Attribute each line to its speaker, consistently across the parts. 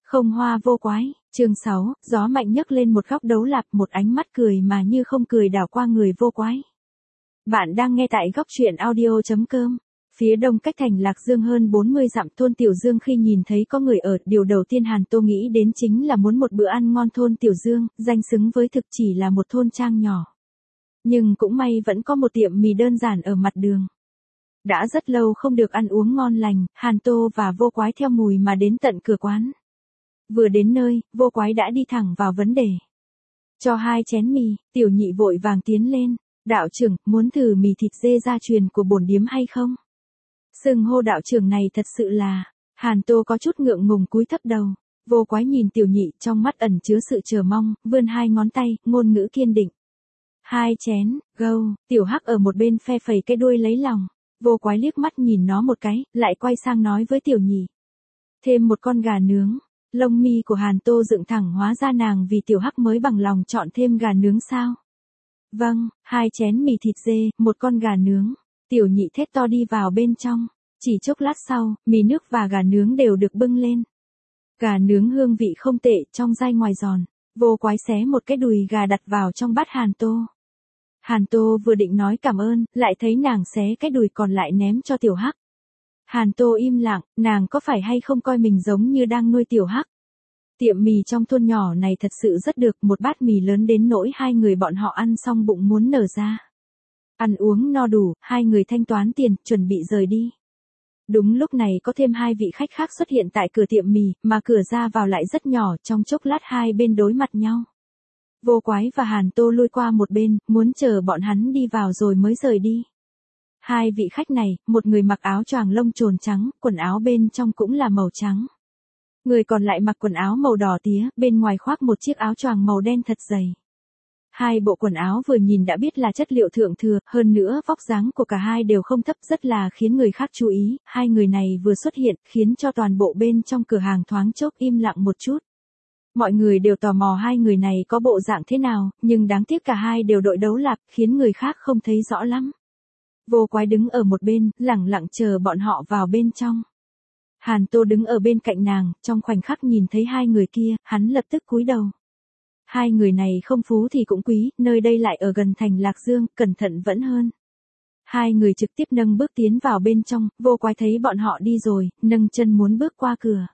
Speaker 1: Không hoa vô quái, chương 6, gió mạnh nhấc lên một góc đấu lạp, một ánh mắt cười mà như không cười đảo qua người vô quái. Bạn đang nghe tại góc truyện audio.com. Phía đông cách thành Lạc Dương hơn 40 dặm thôn Tiểu Dương, khi nhìn thấy có người ở, điều đầu tiên Hàn Tô nghĩ đến chính là muốn một bữa ăn ngon. Thôn Tiểu Dương, danh xứng với thực chỉ là một thôn trang nhỏ. Nhưng cũng may vẫn có một tiệm mì đơn giản ở mặt đường. Đã rất lâu không được ăn uống ngon lành, Hàn Tô và vô quái theo mùi mà đến tận cửa quán. Vừa đến nơi, vô quái đã đi thẳng vào vấn đề. Cho 2 chén mì, Tiểu Nhị vội vàng tiến lên. Đạo trưởng, muốn thử mì thịt dê gia truyền của bổn điếm hay không? Xưng hô đạo trưởng này thật sự là... Hàn Tô có chút ngượng ngùng cúi thấp đầu. Vô quái nhìn Tiểu Nhị, trong mắt ẩn chứa sự chờ mong, vươn 2 ngón tay, ngôn ngữ kiên định. 2 chén, gâu. Tiểu Hắc ở một bên phe phẩy cái đuôi lấy lòng. Vô quái liếc mắt nhìn nó một cái, lại quay sang nói với Tiểu Nhị. Thêm một con gà nướng. Lông mi của Hàn Tô dựng thẳng, hóa ra nàng vì Tiểu Hắc mới bằng lòng chọn thêm gà nướng sao? Vâng, 2 chén mì thịt dê, một con gà nướng. Tiểu Nhị thét to đi vào bên trong. Chỉ chốc lát sau, mì nước và gà nướng đều được bưng lên. Gà nướng hương vị không tệ, trong dai ngoài giòn. Vô quái xé một cái đùi gà đặt vào trong bát Hàn Tô. Hàn Tô vừa định nói cảm ơn, lại thấy nàng xé cái đùi còn lại ném cho Tiểu Hắc. Hàn Tô im lặng, nàng có phải hay không coi mình giống như đang nuôi Tiểu Hắc? Tiệm mì trong thôn nhỏ này thật sự rất được, một bát mì lớn đến nỗi 2 người bọn họ ăn xong bụng muốn nở ra. Ăn uống no đủ, 2 người thanh toán tiền, chuẩn bị rời đi. Đúng lúc này có thêm 2 vị khách khác xuất hiện tại cửa tiệm mì, mà cửa ra vào lại rất nhỏ, trong chốc lát 2 bên đối mặt nhau. Vô quái và Hàn Tô lui qua một bên, muốn chờ bọn hắn đi vào rồi mới rời đi. 2 vị khách này, một người mặc áo choàng lông trồn trắng, quần áo bên trong cũng là màu trắng. Người còn lại mặc quần áo màu đỏ tía, bên ngoài khoác một chiếc áo choàng màu đen thật dày. 2 bộ quần áo vừa nhìn đã biết là chất liệu thượng thừa, hơn nữa vóc dáng của cả hai đều không thấp, rất là khiến người khác chú ý. 2 người này vừa xuất hiện, khiến cho toàn bộ bên trong cửa hàng thoáng chốc im lặng một chút. Mọi người đều tò mò 2 người này có bộ dạng thế nào, nhưng đáng tiếc cả hai đều đội đấu lạp, khiến người khác không thấy rõ lắm. Vô quái đứng ở một bên, lẳng lặng chờ bọn họ vào bên trong. Hàn Tô đứng ở bên cạnh nàng, trong khoảnh khắc nhìn thấy 2 người kia, hắn lập tức cúi đầu. 2 người này không phú thì cũng quý, nơi đây lại ở gần thành Lạc Dương, cẩn thận vẫn hơn. 2 người trực tiếp nâng bước tiến vào bên trong, vô quái thấy bọn họ đi rồi, nâng chân muốn bước qua cửa.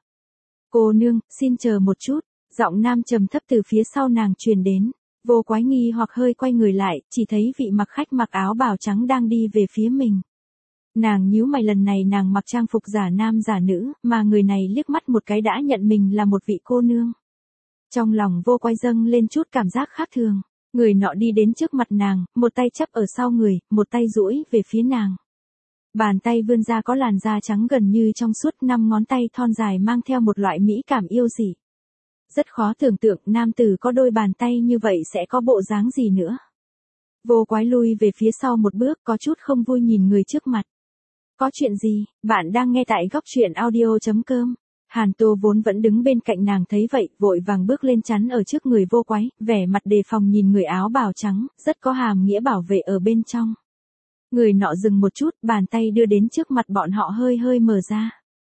Speaker 1: Cô nương, xin chờ một chút, giọng nam trầm thấp từ phía sau nàng truyền đến. Vô quái nghi hoặc hơi quay người lại, chỉ thấy vị mặc khách mặc áo bào trắng đang đi về phía mình. Nàng nhíu mày, lần này nàng mặc trang phục giả nam giả nữ, mà người này liếc mắt một cái đã nhận mình là một vị cô nương. Trong lòng vô quái dâng lên chút cảm giác khác thường. Người nọ đi đến trước mặt nàng, một tay chắp ở sau người, một tay duỗi về phía nàng. Bàn tay vươn ra có làn da trắng gần như trong suốt, 5 ngón tay thon dài mang theo một loại mỹ cảm yêu dị. Rất khó tưởng tượng nam tử có đôi bàn tay như vậy sẽ có bộ dáng gì nữa. Vô quái lui về phía sau một bước, có chút không vui nhìn người trước mặt. Có chuyện gì? Bạn đang nghe tại góc truyện audio.com. Hàn Tô vốn vẫn đứng bên cạnh nàng thấy vậy, vội vàng bước lên chắn ở trước người vô quái, vẻ mặt đề phòng nhìn người áo bào trắng, rất có hàm nghĩa bảo vệ ở bên trong. Người nọ dừng một chút, bàn tay đưa đến trước mặt bọn họ hơi hơi mở ra.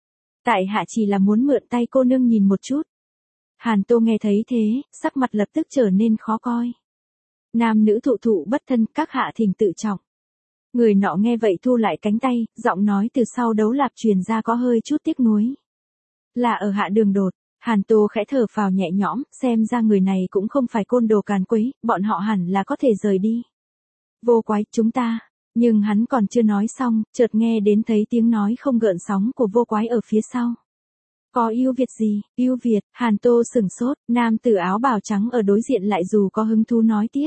Speaker 1: Tại hạ chỉ là muốn mượn tay cô nương nhìn một chút. Hàn Tô nghe thấy thế, sắc mặt lập tức trở nên khó coi. Nam nữ thụ thụ bất thân, các hạ thỉnh tự trọng. Người nọ nghe vậy thu lại cánh tay, giọng nói từ sau đấu lạp truyền ra có hơi chút tiếc nuối. Là ở hạ đường đột. Hàn Tô khẽ thở phào nhẹ nhõm, xem ra người này cũng không phải côn đồ càn quấy, bọn họ hẳn là có thể rời đi. Vô quái, chúng ta. Nhưng hắn còn chưa nói xong, chợt nghe đến thấy tiếng nói không gợn sóng của vô quái ở phía sau. Có yêu Việt gì? Yêu Việt? Hàn Tô sửng sốt, nam tử áo bào trắng ở đối diện lại dù có hứng thú nói tiếp.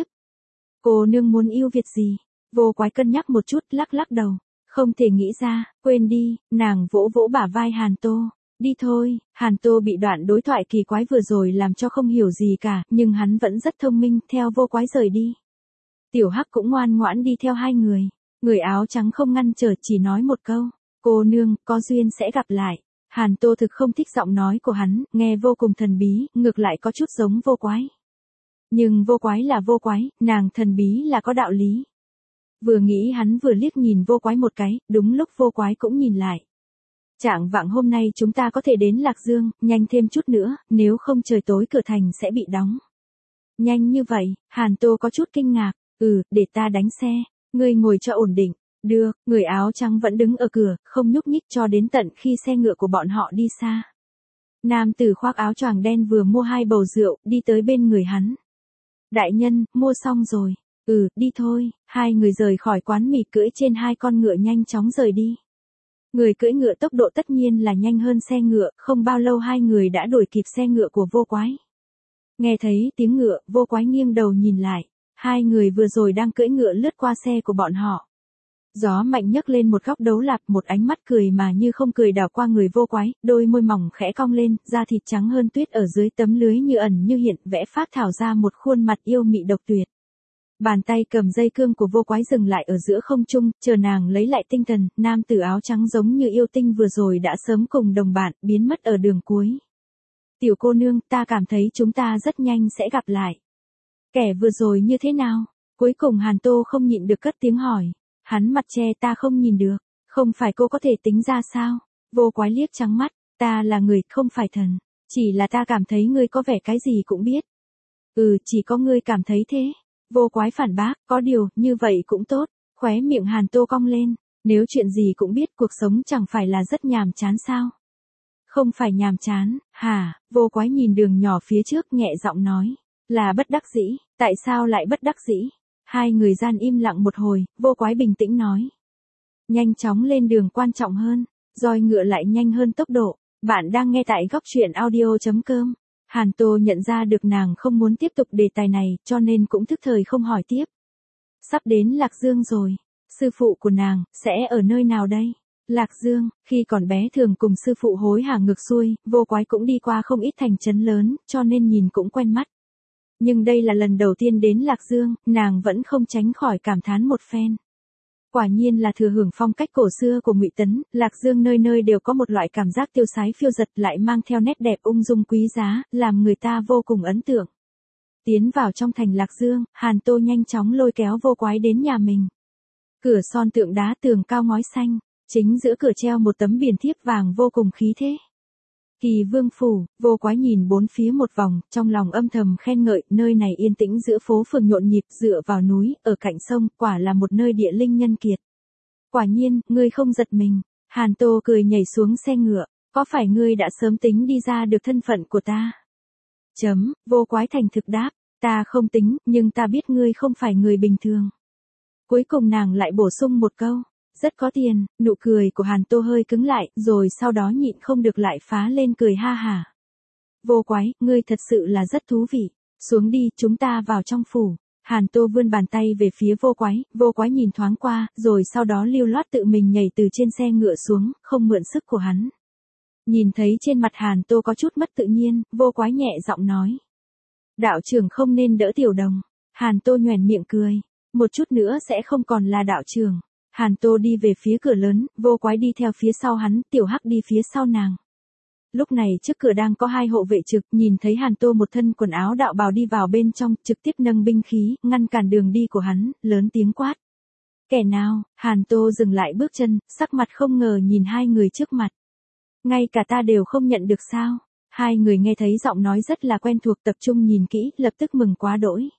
Speaker 1: Cô nương muốn yêu Việt gì? Vô quái cân nhắc một chút, lắc lắc đầu. Không thể nghĩ ra, quên đi, nàng vỗ vỗ bả vai Hàn Tô. Đi thôi. Hàn Tô bị đoạn đối thoại kỳ quái vừa rồi làm cho không hiểu gì cả, nhưng hắn vẫn rất thông minh, theo vô quái rời đi. Tiểu Hắc cũng ngoan ngoãn đi theo 2 người. Người áo trắng không ngăn trở, chỉ nói một câu. Cô nương, có duyên sẽ gặp lại. Hàn Tô thực không thích giọng nói của hắn, nghe vô cùng thần bí, ngược lại có chút giống vô quái. Nhưng vô quái là vô quái, nàng thần bí là có đạo lý. Vừa nghĩ hắn vừa liếc nhìn vô quái một cái, đúng lúc vô quái cũng nhìn lại. Trạng vạng hôm nay chúng ta có thể đến Lạc Dương, nhanh thêm chút nữa, nếu không trời tối cửa thành sẽ bị đóng. Nhanh như vậy, Hàn Tô có chút kinh ngạc, để ta đánh xe, ngươi ngồi cho ổn định. Được, người áo trắng vẫn đứng ở cửa, không nhúc nhích cho đến tận khi xe ngựa của bọn họ đi xa. Nam tử khoác áo choàng đen vừa mua 2 bầu rượu, đi tới bên người hắn. Đại nhân, mua xong rồi. Đi thôi, 2 người rời khỏi quán mì cưỡi trên 2 con ngựa nhanh chóng rời đi. Người cưỡi ngựa tốc độ tất nhiên là nhanh hơn xe ngựa, không bao lâu 2 người đã đuổi kịp xe ngựa của Vô Quái. Nghe thấy tiếng ngựa, Vô Quái nghiêng đầu nhìn lại, 2 người vừa rồi đang cưỡi ngựa lướt qua xe của bọn họ. Gió mạnh nhấc lên một góc đấu lạp, một ánh mắt cười mà như không cười đảo qua người Vô Quái, đôi môi mỏng khẽ cong lên, da thịt trắng hơn tuyết ở dưới tấm lưới như ẩn như hiện, vẽ phác thảo ra một khuôn mặt yêu mị độc tuyệt. Bàn tay cầm dây cương của Vô Quái dừng lại ở giữa không trung, chờ nàng lấy lại tinh thần, nam tử áo trắng giống như yêu tinh vừa rồi đã sớm cùng đồng bạn, biến mất ở đường cuối. Tiểu cô nương, ta cảm thấy chúng ta rất nhanh sẽ gặp lại. Kẻ vừa rồi như thế nào? Cuối cùng Hàn Tô không nhịn được cất tiếng hỏi. Hắn mặt che ta không nhìn được, không phải cô có thể tính ra sao? Vô Quái liếc trắng mắt, ta là người, không phải thần. Chỉ là ta cảm thấy ngươi có vẻ cái gì cũng biết. Chỉ có ngươi cảm thấy thế. Vô Quái phản bác, có điều, như vậy cũng tốt. Khóe miệng Hàn Tô cong lên, nếu chuyện gì cũng biết cuộc sống chẳng phải là rất nhàm chán sao? Không phải nhàm chán, hả? Vô Quái nhìn đường nhỏ phía trước nhẹ giọng nói, là bất đắc dĩ, tại sao lại bất đắc dĩ? 2 người gian im lặng một hồi, Vô Quái bình tĩnh nói. Nhanh chóng lên đường quan trọng hơn, roi ngựa lại nhanh hơn tốc độ. Bạn đang nghe tại góc truyện audio.com. Hàn Tô nhận ra được nàng không muốn tiếp tục đề tài này, cho nên cũng thức thời không hỏi tiếp. Sắp đến Lạc Dương rồi, sư phụ của nàng, sẽ ở nơi nào đây? Lạc Dương, khi còn bé thường cùng sư phụ hối hả ngược xuôi, Vô Quái cũng đi qua không ít thành trấn lớn, cho nên nhìn cũng quen mắt. Nhưng đây là lần đầu tiên đến Lạc Dương, nàng vẫn không tránh khỏi cảm thán một phen. Quả nhiên là thừa hưởng phong cách cổ xưa của Ngụy Tấn, Lạc Dương nơi nơi đều có một loại cảm giác tiêu sái phiêu dật lại mang theo nét đẹp ung dung quý giá, làm người ta vô cùng ấn tượng. Tiến vào trong thành Lạc Dương, Hàn Tô nhanh chóng lôi kéo Vô Quái đến nhà mình. Cửa son tượng đá tường cao ngói xanh, chính giữa cửa treo một tấm biển thiếp vàng vô cùng khí thế. Kỳ Vương phủ, Vô Quái nhìn bốn phía một vòng, trong lòng âm thầm khen ngợi, nơi này yên tĩnh giữa phố phường nhộn nhịp, dựa vào núi, ở cạnh sông, quả là một nơi địa linh nhân kiệt. Quả nhiên, ngươi không giật mình. Hàn Tô cười nhảy xuống xe ngựa, có phải ngươi đã sớm tính đi ra được thân phận của ta? Vô Quái thành thực đáp, ta không tính, nhưng ta biết ngươi không phải người bình thường. Cuối cùng nàng lại bổ sung một câu. Rất có tiền, nụ cười của Hàn Tô hơi cứng lại, rồi sau đó nhịn không được lại phá lên cười ha hả. Vô Quái, ngươi thật sự là rất thú vị. Xuống đi, chúng ta vào trong phủ. Hàn Tô vươn bàn tay về phía Vô Quái nhìn thoáng qua, rồi sau đó lưu loát tự mình nhảy từ trên xe ngựa xuống, không mượn sức của hắn. Nhìn thấy trên mặt Hàn Tô có chút mất tự nhiên, Vô Quái nhẹ giọng nói. Đạo trưởng không nên đỡ tiểu đồng. Hàn Tô nhoẻn miệng cười. Một chút nữa sẽ không còn là đạo trưởng. Hàn Tô đi về phía cửa lớn, Vô Quái đi theo phía sau hắn, Tiểu Hắc đi phía sau nàng. Lúc này trước cửa đang có 2 hộ vệ trực, nhìn thấy Hàn Tô một thân quần áo đạo bào đi vào bên trong, trực tiếp nâng binh khí, ngăn cản đường đi của hắn, lớn tiếng quát. Kẻ nào? Hàn Tô dừng lại bước chân, sắc mặt không ngờ nhìn 2 người trước mặt. Ngay cả ta đều không nhận được sao? 2 người nghe thấy giọng nói rất là quen thuộc, tập trung nhìn kỹ, lập tức mừng quá đỗi.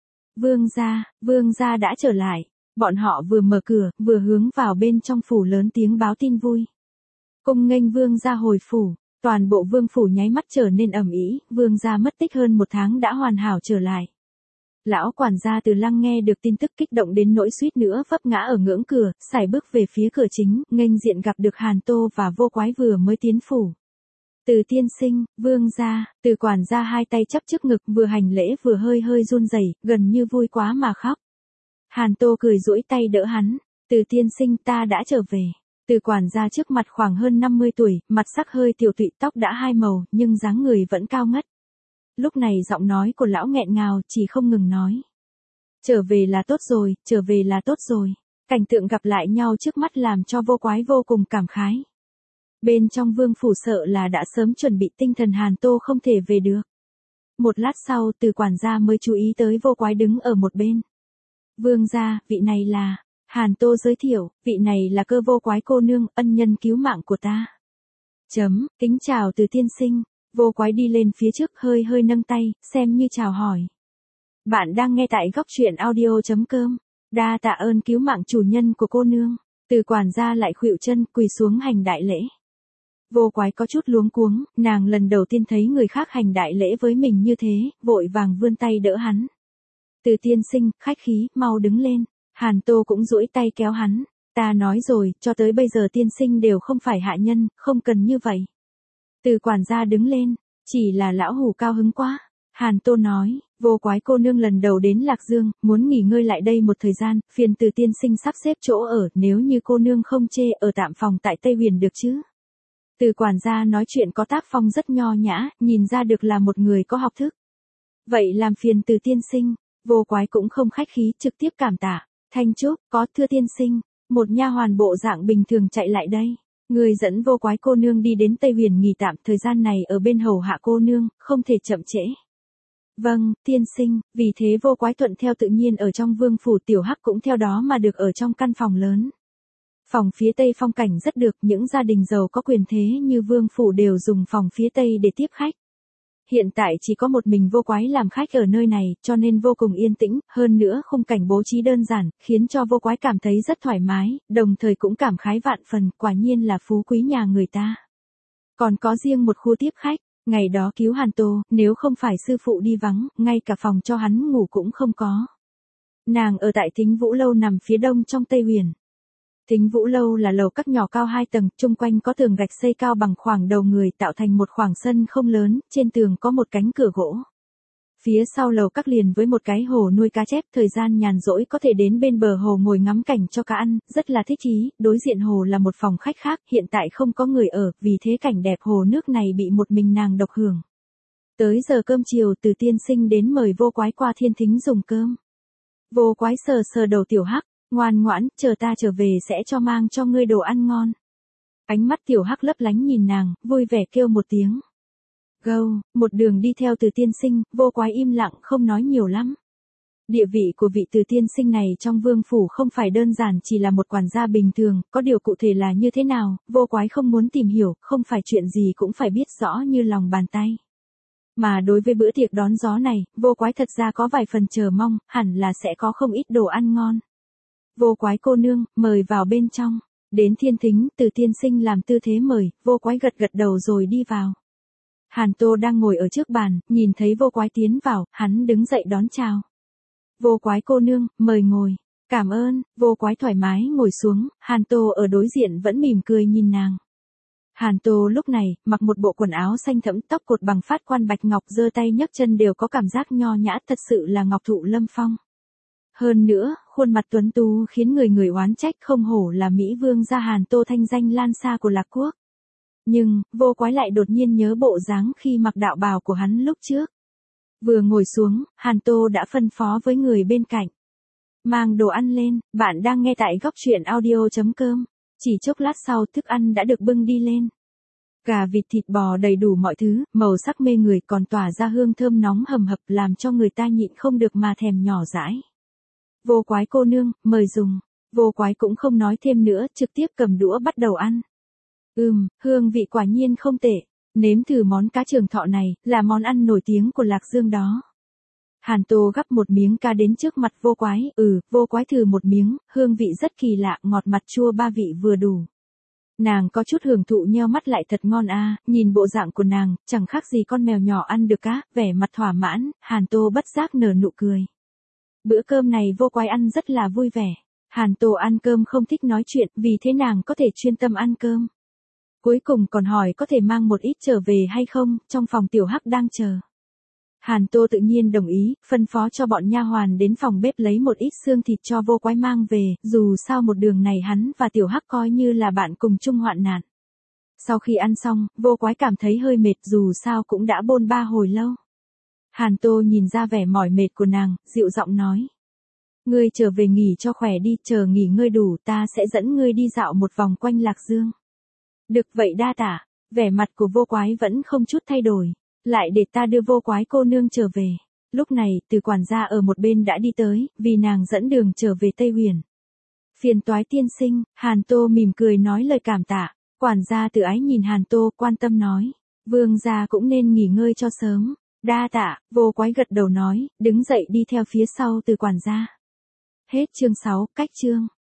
Speaker 1: Vương gia đã trở lại. Bọn họ vừa mở cửa, vừa hướng vào bên trong phủ lớn tiếng báo tin vui. Cung nghênh vương gia hồi phủ, toàn bộ vương phủ nháy mắt trở nên ầm ĩ, vương gia mất tích hơn 1 tháng đã hoàn hảo trở lại. Lão quản gia Từ Lăng nghe được tin tức kích động đến nỗi suýt nữa vấp ngã ở ngưỡng cửa, sải bước về phía cửa chính, nghênh diện gặp được Hàn Tô và Vô Quái vừa mới tiến phủ. Từ tiên sinh, vương gia, Từ quản gia 2 tay chắp trước ngực, vừa hành lễ vừa hơi hơi run rẩy, gần như vui quá mà khóc. Hàn Tô cười duỗi tay đỡ hắn, Từ tiên sinh ta đã trở về. Từ quản gia trước mặt khoảng hơn 50 tuổi, mặt sắc hơi tiểu tụy, tóc đã 2 màu, nhưng dáng người vẫn cao ngất. Lúc này giọng nói của lão nghẹn ngào, chỉ không ngừng nói. Trở về là tốt rồi, trở về là tốt rồi. Cảnh tượng gặp lại nhau trước mắt làm cho Vô Quái vô cùng cảm khái. Bên trong vương phủ sợ là đã sớm chuẩn bị tinh thần Hàn Tô không thể về được. Một lát sau, Từ quản gia mới chú ý tới Vô Quái đứng ở một bên. Vương gia, vị này là, Hàn Tô giới thiệu, vị này là Cơ Vô Quái cô nương, ân nhân cứu mạng của ta. Kính chào Từ tiên sinh. Vô Quái đi lên phía trước hơi hơi nâng tay, xem như chào hỏi. Bạn đang nghe tại góc truyện audio.com. Đa tạ ơn cứu mạng chủ nhân của cô nương. Từ quản gia lại khuỵu chân quỳ xuống hành đại lễ. Vô Quái có chút luống cuống, nàng lần đầu tiên thấy người khác hành đại lễ với mình như thế, vội vàng vươn tay đỡ hắn. Từ tiên sinh, khách khí, mau đứng lên. Hàn Tô cũng duỗi tay kéo hắn. Ta nói rồi, cho tới bây giờ tiên sinh đều không phải hạ nhân, không cần như vậy. Từ quản gia đứng lên, chỉ là lão hủ cao hứng quá. Hàn Tô nói, Vô Quái cô nương lần đầu đến Lạc Dương, muốn nghỉ ngơi lại đây một thời gian, phiền Từ tiên sinh sắp xếp chỗ ở, nếu như cô nương không chê ở tạm phòng tại Tây Huyền được chứ. Từ quản gia nói chuyện có tác phong rất nho nhã, nhìn ra được là một người có học thức. Vậy làm phiền Từ tiên sinh. Vô Quái cũng không khách khí, trực tiếp cảm tạ. Thanh Trúc, có thưa tiên sinh. Một nha hoàn bộ dạng bình thường chạy lại đây. Người dẫn Vô Quái cô nương đi đến Tây Huyền nghỉ tạm, thời gian này ở bên hầu hạ cô nương, không thể chậm trễ. Vâng, tiên sinh. Vì thế Vô Quái thuận theo tự nhiên ở trong vương phủ, Tiểu Hắc cũng theo đó mà được ở trong căn phòng lớn. Phòng phía Tây phong cảnh rất được, những gia đình giàu có quyền thế như vương phủ đều dùng phòng phía Tây để tiếp khách. Hiện tại chỉ có một mình Vô Quái làm khách ở nơi này, cho nên vô cùng yên tĩnh, hơn nữa khung cảnh bố trí đơn giản, khiến cho Vô Quái cảm thấy rất thoải mái, đồng thời cũng cảm khái vạn phần, quả nhiên là phú quý nhà người ta. Còn có riêng một khu tiếp khách, ngày đó cứu Hàn Tô, nếu không phải sư phụ đi vắng, ngay cả phòng cho hắn ngủ cũng không có. Nàng ở tại Thính Vũ Lâu nằm phía đông trong Tây Huyền. Thính Vũ Lâu là lầu các nhỏ cao 2 tầng, chung quanh có tường gạch xây cao bằng khoảng đầu người tạo thành một khoảng sân không lớn, trên tường có một cánh cửa gỗ. Phía sau lầu các liền với một cái hồ nuôi cá chép, thời gian nhàn rỗi có thể đến bên bờ hồ ngồi ngắm cảnh cho cá ăn, rất là thích ý, đối diện hồ là một phòng khách khác, hiện tại không có người ở, vì thế cảnh đẹp hồ nước này bị một mình nàng độc hưởng. Tới giờ cơm chiều, Từ tiên sinh đến mời Vô Quái qua thiên thính dùng cơm. Vô Quái sờ sờ đầu Tiểu Hắc. Ngoan ngoãn, chờ ta trở về sẽ cho mang cho ngươi đồ ăn ngon. Ánh mắt Tiểu Hắc lấp lánh nhìn nàng, vui vẻ kêu một tiếng. Gâu, một đường đi theo Từ tiên sinh, Vô Quái im lặng không nói nhiều lắm. Địa vị của vị Từ tiên sinh này trong vương phủ không phải đơn giản chỉ là một quản gia bình thường, có điều cụ thể là như thế nào, Vô Quái không muốn tìm hiểu, không phải chuyện gì cũng phải biết rõ như lòng bàn tay. Mà đối với bữa tiệc đón gió này, Vô Quái thật ra có vài phần chờ mong, hẳn là sẽ có không ít đồ ăn ngon. Vô Quái cô nương, mời vào bên trong. Đến thiên thính, Từ tiên sinh làm tư thế mời, Vô Quái gật gật đầu rồi đi vào. Hàn Tô đang ngồi ở trước bàn, nhìn thấy Vô Quái tiến vào, hắn đứng dậy đón chào. Vô Quái cô nương, mời ngồi. Cảm ơn. Vô Quái thoải mái ngồi xuống, Hàn Tô ở đối diện vẫn mỉm cười nhìn nàng. Hàn Tô lúc này, mặc một bộ quần áo xanh thẫm, tóc cột bằng phát quan bạch ngọc, giơ tay nhấc chân đều có cảm giác nho nhã, thật sự là ngọc thụ lâm phong. Hơn nữa, khuôn mặt tuấn tú khiến người người oán trách, không hổ là Mỹ vương gia Hàn Tô thanh danh lan xa của Lạc Quốc. Nhưng, Vô Quái lại đột nhiên nhớ bộ dáng khi mặc đạo bào của hắn lúc trước. Vừa ngồi xuống, Hàn Tô đã phân phó với người bên cạnh. Mang đồ ăn lên, bạn đang nghe tại góc truyện audio.com. Chỉ chốc lát sau thức ăn đã được bưng đi lên. Gà vịt thịt bò đầy đủ mọi thứ, màu sắc mê người còn tỏa ra hương thơm nóng hầm hập làm cho người ta nhịn không được mà thèm nhỏ dãi. Vô Quái cô nương, mời dùng. Vô Quái cũng không nói thêm nữa, trực tiếp cầm đũa bắt đầu ăn. Hương vị quả nhiên không tệ. Nếm thử món cá trường thọ này, là món ăn nổi tiếng của Lạc Dương đó. Hàn Tô gắp một miếng cá đến trước mặt Vô Quái, Vô Quái thử một miếng, hương vị rất kỳ lạ, ngọt mặn chua ba vị vừa đủ. Nàng có chút hưởng thụ nheo mắt lại, thật ngon a, nhìn bộ dạng của nàng, chẳng khác gì con mèo nhỏ ăn được cá, vẻ mặt thỏa mãn, Hàn Tô bất giác nở nụ cười. Bữa cơm này Vô Quái ăn rất là vui vẻ. Hàn Tô ăn cơm không thích nói chuyện, vì thế nàng có thể chuyên tâm ăn cơm. Cuối cùng còn hỏi có thể mang một ít trở về hay không, trong phòng Tiểu Hắc đang chờ. Hàn Tô tự nhiên đồng ý, phân phó cho bọn nha hoàn đến phòng bếp lấy một ít xương thịt cho Vô Quái mang về, dù sao một đường này hắn và Tiểu Hắc coi như là bạn cùng chung hoạn nạn. Sau khi ăn xong, Vô Quái cảm thấy hơi mệt, dù sao cũng đã bôn ba hồi lâu. Hàn Tô nhìn ra vẻ mỏi mệt của nàng, dịu giọng nói. Ngươi trở về nghỉ cho khỏe đi, chờ nghỉ ngơi đủ ta sẽ dẫn ngươi đi dạo một vòng quanh Lạc Dương. Được vậy đa tả, vẻ mặt của Vô Quái vẫn không chút thay đổi. Lại để ta đưa Vô Quái cô nương trở về. Lúc này, Từ quản gia ở một bên đã đi tới, vì nàng dẫn đường trở về Tây Huyền. Phiền toái tiên sinh, Hàn Tô mỉm cười nói lời cảm tạ. Quản gia Từ Ái nhìn Hàn Tô quan tâm nói. Vương gia cũng nên nghỉ ngơi cho sớm. Đa tạ, Vô Quái gật đầu nói, đứng dậy đi theo phía sau Từ quản gia. Hết chương 6, cách chương.